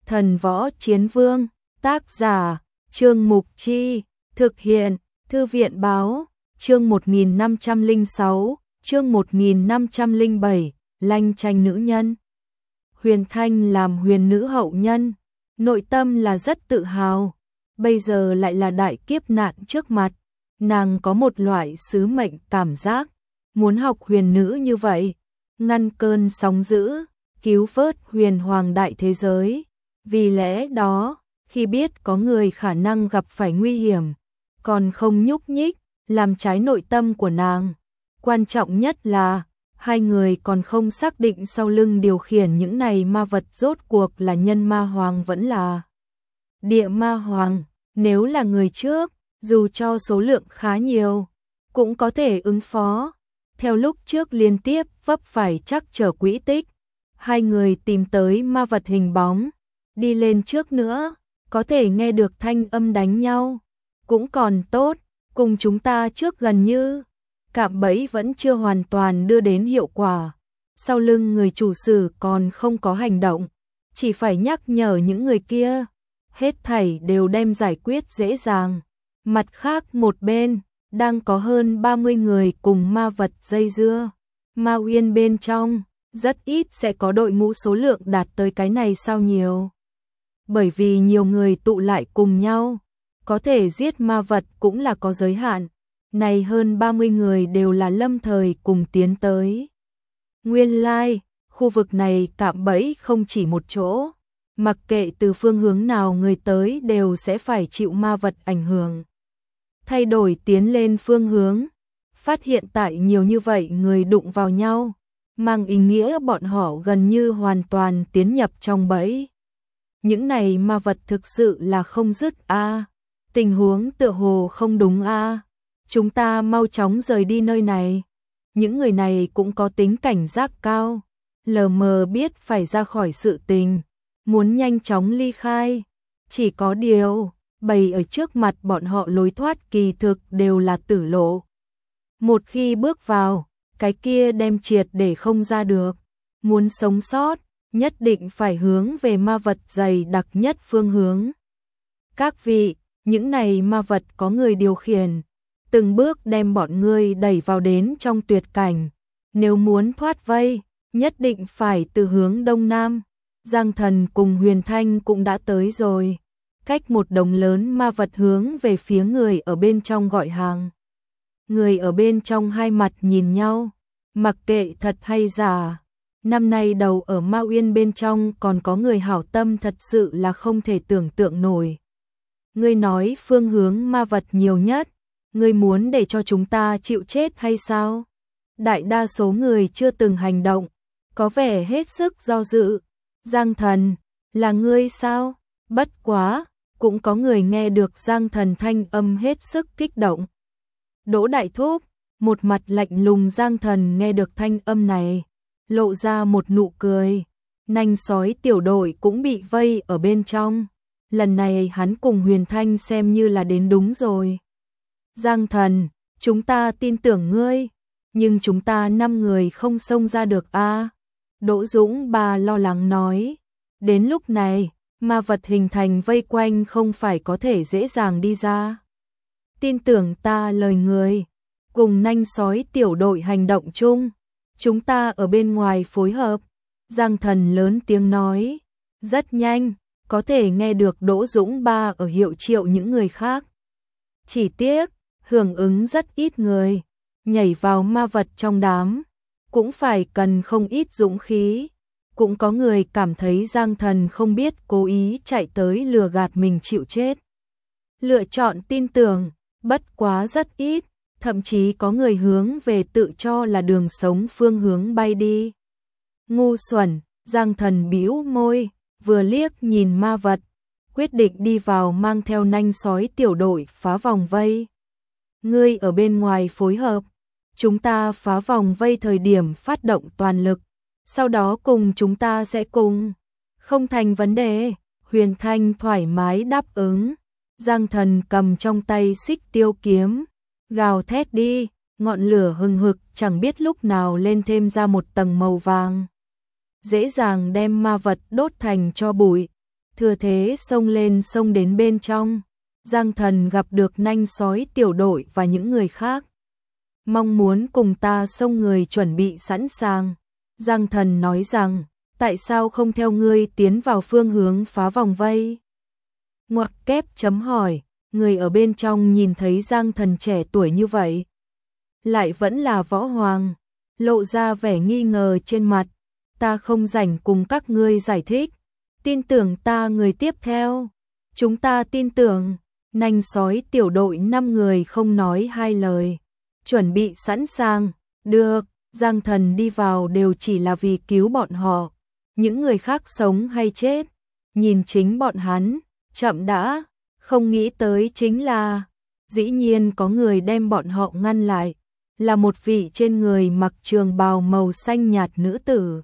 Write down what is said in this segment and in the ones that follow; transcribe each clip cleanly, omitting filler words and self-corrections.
Thần Võ Chiến Vương, tác giả, Trương Mục Chi, thực hiện, Thư viện Báo, chương 1506, chương 1507, Lanh Chanh Nữ Nhân. Huyền Thanh làm huyền nữ hậu nhân, nội tâm là rất tự hào, bây giờ lại là đại kiếp nạn trước mặt, nàng có một loại sứ mệnh cảm giác, muốn học huyền nữ như vậy, ngăn cơn sóng dữ, cứu vớt huyền hoàng đại thế giới. Vì lẽ đó, khi biết có người khả năng gặp phải nguy hiểm, còn không nhúc nhích, làm trái nội tâm của nàng. Quan trọng nhất là, hai người còn không xác định sau lưng điều khiển những này ma vật rốt cuộc là nhân ma hoàng vẫn là địa ma hoàng. Nếu là người trước, dù cho số lượng khá nhiều, cũng có thể ứng phó. Theo lúc trước liên tiếp vấp phải chắc trở quỹ tích, hai người tìm tới ma vật hình bóng, đi lên trước nữa, có thể nghe được thanh âm đánh nhau, cũng còn tốt, cùng chúng ta trước gần như cạm bẫy vẫn chưa hoàn toàn đưa đến hiệu quả. Sau lưng người chủ sử còn không có hành động, chỉ phải nhắc nhở những người kia, hết thảy đều đem giải quyết dễ dàng. Mặt khác một bên, đang có hơn 30 người cùng ma vật dây dưa. Ma Uyên bên trong, rất ít sẽ có đội ngũ số lượng đạt tới cái này sao nhiều. Bởi vì nhiều người tụ lại cùng nhau, có thể giết ma vật cũng là có giới hạn. Này hơn 30 người đều là lâm thời cùng tiến tới. Nguyên lai, khu vực này cạm bẫy không chỉ một chỗ, mặc kệ từ phương hướng nào người tới đều sẽ phải chịu ma vật ảnh hưởng. Thay đổi tiến lên phương hướng, phát hiện tại nhiều như vậy người đụng vào nhau, mang ý nghĩa bọn họ gần như hoàn toàn tiến nhập trong bẫy. Những này ma vật thực sự là không dứt a, tình huống tựa hồ không đúng a. Chúng ta mau chóng rời đi nơi này. Những người này cũng có tính cảnh giác cao, lờ mờ biết phải ra khỏi sự tình, muốn nhanh chóng ly khai. Chỉ có điều, bày ở trước mặt bọn họ lối thoát kỳ thực đều là tử lộ. Một khi bước vào, cái kia đem triệt để không ra được. Muốn sống sót, nhất định phải hướng về ma vật dày đặc nhất phương hướng. Các vị, những này ma vật có người điều khiển, từng bước đem bọn ngươi đẩy vào đến trong tuyệt cảnh. Nếu muốn thoát vây, nhất định phải từ hướng đông nam. Giang Thần cùng Huyền Thanh cũng đã tới rồi. Cách một đống lớn ma vật hướng về phía người ở bên trong gọi hàng. Người ở bên trong hai mặt nhìn nhau, mặc kệ thật hay giả. Năm nay đầu ở Ma Uyên bên trong còn có người hảo tâm thật sự là không thể tưởng tượng nổi. Ngươi nói phương hướng ma vật nhiều nhất, ngươi muốn để cho chúng ta chịu chết hay sao? Đại đa số người chưa từng hành động, có vẻ hết sức do dự. Giang Thần, là ngươi sao? Bất quá, cũng có người nghe được Giang Thần thanh âm hết sức kích động. Đỗ Đại Thúc, một mặt lạnh lùng. Giang Thần nghe được thanh âm này, lộ ra một nụ cười. Nanh sói tiểu đội cũng bị vây ở bên trong. Lần này hắn cùng Huyền Thanh xem như là đến đúng rồi. Giang Thần, chúng ta tin tưởng ngươi, nhưng chúng ta 5 người không xông ra được a. Đỗ Dũng Ba lo lắng nói. Đến lúc này, ma vật hình thành vây quanh không phải có thể dễ dàng đi ra. Tin tưởng ta lời người, cùng nanh sói tiểu đội hành động chung, chúng ta ở bên ngoài phối hợp. Giang Thần lớn tiếng nói, rất nhanh, có thể nghe được Đỗ Dũng Ba ở hiệu triệu những người khác. Chỉ tiếc, hưởng ứng rất ít người, nhảy vào ma vật trong đám, cũng phải cần không ít dũng khí. Cũng có người cảm thấy Giang Thần không biết cố ý chạy tới lừa gạt mình chịu chết. Lựa chọn tin tưởng, bất quá rất ít, thậm chí có người hướng về tự cho là đường sống phương hướng bay đi. Ngu xuẩn, Giang Thần bĩu môi, vừa liếc nhìn ma vật, quyết định đi vào mang theo nanh sói tiểu đội phá vòng vây. Ngươi ở bên ngoài phối hợp, chúng ta phá vòng vây thời điểm phát động toàn lực, sau đó cùng chúng ta sẽ cùng. Không thành vấn đề, Huyền Thanh thoải mái đáp ứng. Giang Thần cầm trong tay xích tiêu kiếm, gào thét đi, ngọn lửa hừng hực chẳng biết lúc nào lên thêm ra một tầng màu vàng. Dễ dàng đem ma vật đốt thành tro bụi. thừa thế xông lên xông đến bên trong. Giang Thần gặp được nanh sói tiểu đội và những người khác. Mong muốn cùng ta xông người chuẩn bị sẵn sàng. Giang Thần nói rằng, tại sao không theo ngươi tiến vào phương hướng phá vòng vây? Ngoặc kép chấm hỏi, người ở bên trong nhìn thấy Giang Thần trẻ tuổi như vậy. Lại vẫn là võ hoàng, lộ ra vẻ nghi ngờ trên mặt. Ta không rảnh cùng các ngươi giải thích. Tin tưởng ta người tiếp theo. Chúng ta tin tưởng. Nanh sói tiểu đội 5 người không nói hai lời. Chuẩn bị sẵn sàng. Được, Giang Thần đi vào đều chỉ là vì cứu bọn họ. Những người khác sống hay chết. Nhìn chính bọn hắn. Chậm đã. Không nghĩ tới chính là. Dĩ nhiên có người đem bọn họ ngăn lại. Là một vị trên người mặc trường bào màu xanh nhạt nữ tử.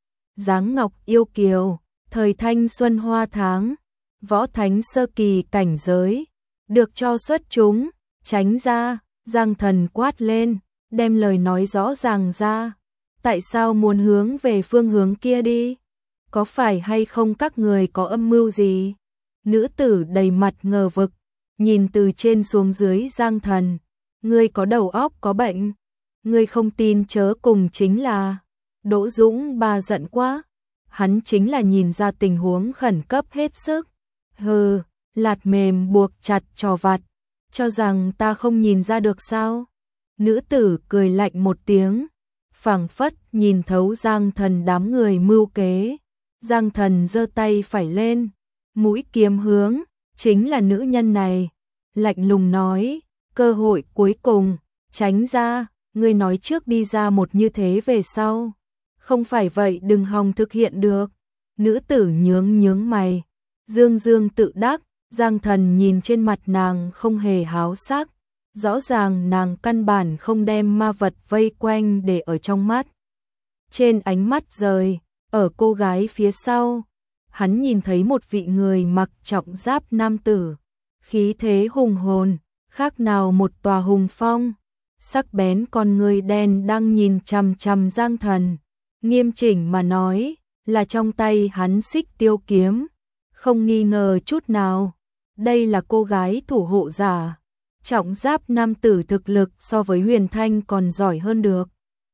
Dáng ngọc yêu kiều. Thời thanh xuân hoa tháng. Võ thánh sơ kỳ cảnh giới. Được cho xuất chúng. Tránh ra. Giang Thần quát lên. Đem lời nói rõ ràng ra. Tại sao muốn hướng về phương hướng kia đi? Có phải hay không các người có âm mưu gì? Nữ tử đầy mặt ngờ vực. Nhìn từ trên xuống dưới Giang Thần. Ngươi có đầu óc có bệnh. Ngươi không tin chớ cùng chính là. Đỗ Dũng Ba giận quá. Hắn chính là nhìn ra tình huống khẩn cấp hết sức. Hừ, lạt mềm buộc chặt trò vặt. Cho rằng ta không nhìn ra được sao? Nữ tử cười lạnh một tiếng. Phảng phất nhìn thấu Giang Thần đám người mưu kế. Giang Thần giơ tay phải lên. Mũi kiếm hướng. Chính là nữ nhân này. Lạnh lùng nói. Cơ hội cuối cùng. Tránh ra. Ngươi nói trước đi ra một như thế về sau. Không phải vậy đừng hòng thực hiện được. Nữ tử nhướng mày. Dương dương tự đắc. Giang Thần nhìn trên mặt nàng không hề háo sắc. Rõ ràng nàng căn bản không đem ma vật vây quanh để ở trong mắt. Trên ánh mắt rời. Ở cô gái phía sau. Hắn nhìn thấy một vị người mặc trọng giáp nam tử. Khí thế hùng hồn. Khác nào một tòa hùng phong. Sắc bén con người đen đang nhìn chằm chằm Giang Thần. Nghiêm chỉnh mà nói, là trong tay hắn xích tiêu kiếm. Không nghi ngờ chút nào. Đây là cô gái thủ hộ giả. Trọng giáp nam tử thực lực so với Huyền Thanh còn giỏi hơn được.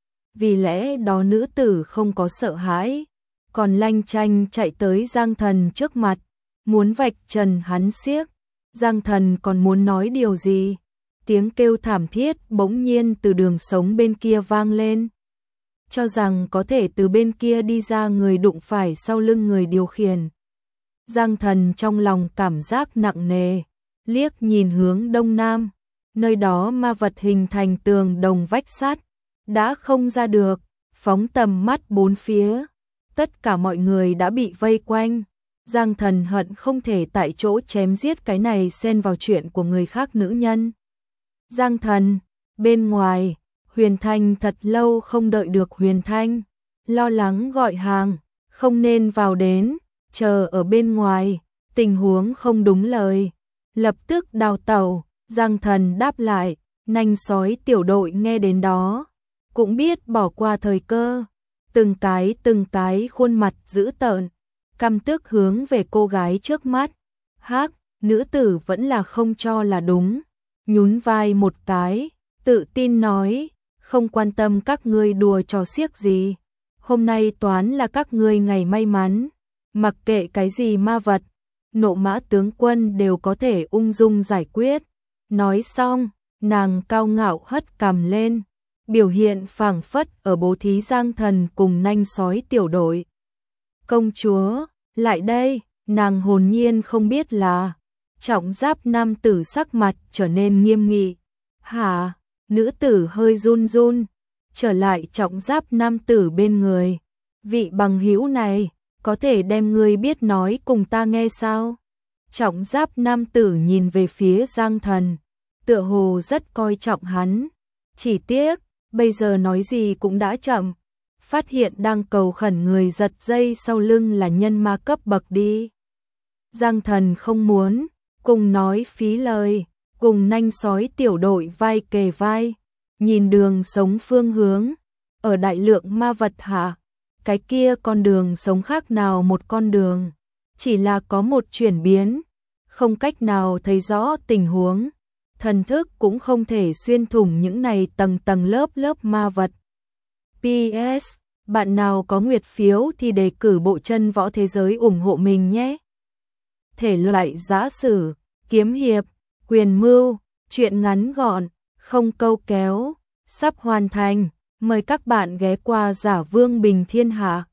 Vì lẽ đó nữ tử không có sợ hãi. Còn lanh chanh chạy tới Giang Thần trước mặt. Muốn vạch trần hắn xiếc. Giang Thần còn muốn nói điều gì? Tiếng kêu thảm thiết bỗng nhiên từ đường sống bên kia vang lên. Cho rằng có thể từ bên kia đi ra người đụng phải sau lưng người điều khiển. Giang Thần trong lòng cảm giác nặng nề, liếc nhìn hướng đông nam, nơi đó ma vật hình thành tường đồng vách sắt, đã không ra được, phóng tầm mắt bốn phía, tất cả mọi người đã bị vây quanh. Giang Thần hận không thể tại chỗ chém giết cái này xen vào chuyện của người khác nữ nhân. Giang Thần, bên ngoài, Huyền Thanh thật lâu không đợi được Huyền Thanh, lo lắng gọi hàng, không nên vào đến, chờ ở bên ngoài, tình huống không đúng lời, lập tức đào tẩu. Giang Thần đáp lại, nanh sói tiểu đội nghe đến đó, cũng biết bỏ qua thời cơ, từng cái khuôn mặt dữ tợn, căm tức hướng về cô gái trước mắt. Hắc, nữ tử vẫn là không cho là đúng, nhún vai một cái, tự tin nói, không quan tâm các ngươi đùa trò xiếc gì, hôm nay toán là các ngươi ngày may mắn, mặc kệ cái gì ma vật, nộ mã tướng quân đều có thể ung dung giải quyết. Nói xong, nàng cao ngạo hất cằm lên, biểu hiện phảng phất ở bố thí Giang Thần cùng nanh sói tiểu đội. Công chúa, lại đây, nàng hồn nhiên không biết là, trọng giáp nam tử sắc mặt trở nên nghiêm nghị. Hả, nữ tử hơi run run, trở lại trọng giáp nam tử bên người. Vị bằng hữu này, có thể đem ngươi biết nói cùng ta nghe sao? Trọng giáp nam tử nhìn về phía Giang Thần, tựa hồ rất coi trọng hắn. Chỉ tiếc, bây giờ nói gì cũng đã chậm. Phát hiện đang cầu khẩn người giật dây sau lưng là nhân ma cấp bậc đi. Giang Thần không muốn, cùng nói phí lời, cùng nanh sói tiểu đội vai kề vai, nhìn đường sống phương hướng, ở đại lượng ma vật hạ, cái kia con đường sống khác nào một con đường, chỉ là có một chuyển biến, không cách nào thấy rõ tình huống, thần thức cũng không thể xuyên thủng những này tầng tầng lớp lớp ma vật. PS, bạn nào có nguyệt phiếu thì đề cử bộ chân võ thế giới ủng hộ mình nhé. Thể loại giã sử, kiếm hiệp, quyền mưu, truyện ngắn gọn, không câu kéo, sắp hoàn thành, mời các bạn ghé qua Giả Vương Bình Thiên Hạ.